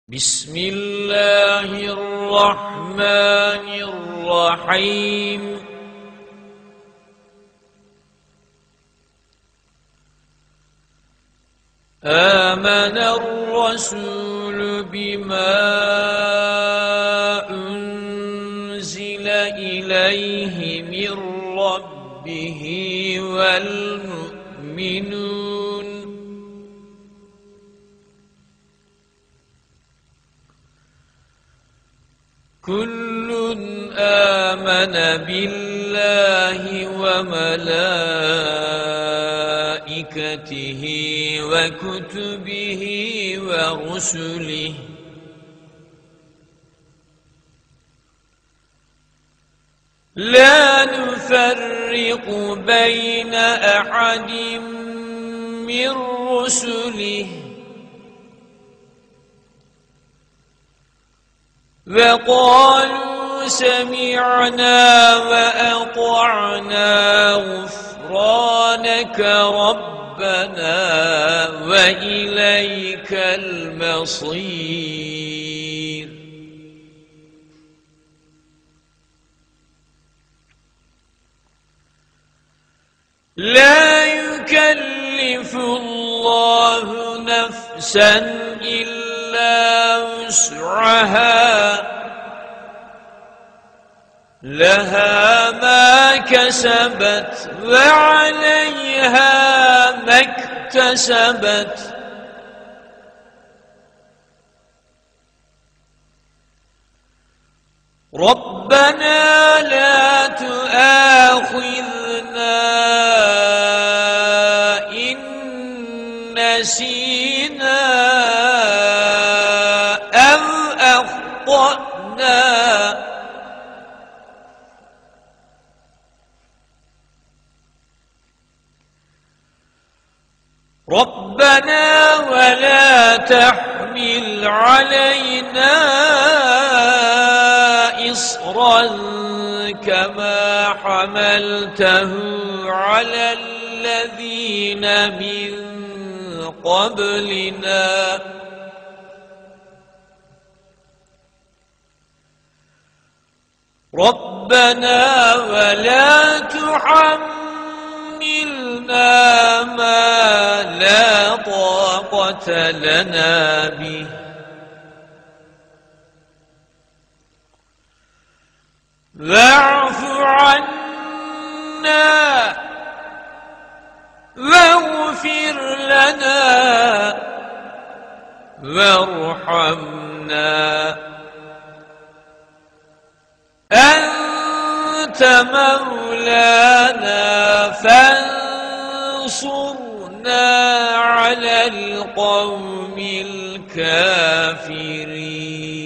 بسم الله الرحمن الرحيم آمن الرسول بما أنزل إليه من ربه والمؤمنون كل آمن بالله وملائكته وكتبه ورسله لا نفرق بين أحد من رسله وقالوا سمعنا وأطعنا غفرانك ربنا وإليك المصير لا يكلف الله نفسا إلا وسعها لها ما كسبت وعليها ما اكتسبت ربنا لا تؤاخذنا إن نسينا أو أخطأنا ربنا ولا تحمل علينا إصرا كما حملته على الذين من قبلنا ربنا ولا تحملنا ما لا طاقة لنا به واعف عنا واغفر لنا وارحمنا أنت مولانا فانصرنا على القوم الكافرين